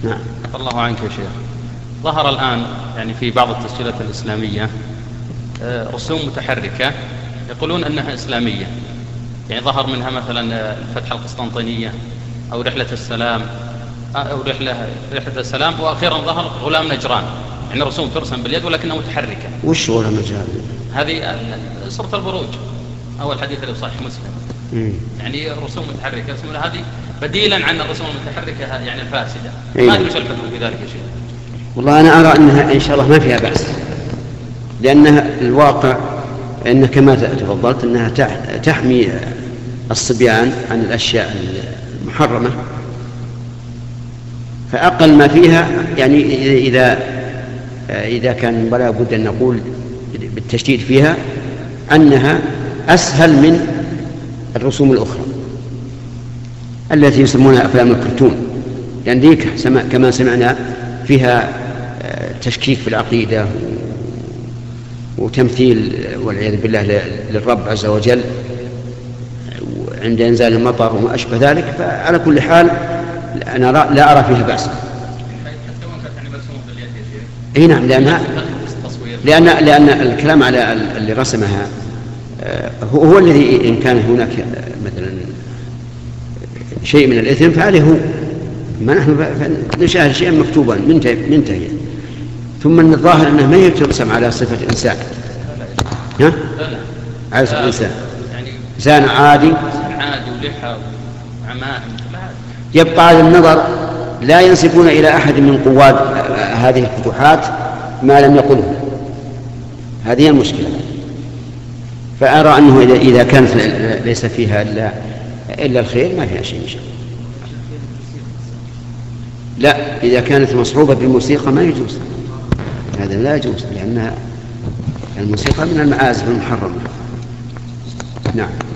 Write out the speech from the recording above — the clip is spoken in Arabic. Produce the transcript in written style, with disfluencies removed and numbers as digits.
نعم. عفى الله عنك يا شيخ. ظهر الآن يعني في بعض التسجيلات الإسلامية رسوم متحركة يقولون أنها إسلامية، يعني ظهر منها مثلا الفتحة القسطنطينية أو رحلة السلام أو رحلة السلام، وأخيرا ظهر غلام نجران، يعني رسوم ترسم باليد ولكنها متحركة. وش غلام نجران؟ هذه سورة البروج، أول حديث اللي صحيح مسلم. يعني رسوم متحركة اسمها هذه بديلا عن الرسوم المتحركة يعني الفاسدة. ما أدري وش الحكم في ذلك يا شيخ؟ والله أنا أرى أنها إن شاء الله ما فيها بأس، لأنها الواقع أن كما تفضلت أنها تحمي الصبيان عن الأشياء المحرمة، فأقل ما فيها يعني إذا كان ولا بد أن نقول بالتشديد فيها أنها أسهل من الرسوم الأخرى التي يسمونها أفلام الكرتون، يعني ذيك كما سمعنا فيها تشكيك في العقيدة وتمثيل والعياذ بالله للرب عز وجل عند إنزال المطر وما أشبه ذلك. فعلى كل حال أنا لا أرى فيها بأس. اي نعم، لأن الكلام على اللي رسمها هو الذي إن كان هناك مثلا شيء من الإثم فعليه هو، ما نحن نشاهد شيئا مكتوبا منتهي. ثم أن الظاهر أنه ما يترسم على صفة إنسان، على صفة إنسان، إنسان عادي ولحى وعمائم. يبقى على النظر لا ينسبون إلى أحد من قواد هذه الفتوحات ما لم يقله، هذه المشكلة. فأرى أنه إذا كانت ليس فيها إلا الخير ما فيها شيء إن شاء الله. لا، إذا كانت مصحوبة بالموسيقى ما يجوز، هذا لا يجوز، لأن الموسيقى من المعازف المحرمة. نعم.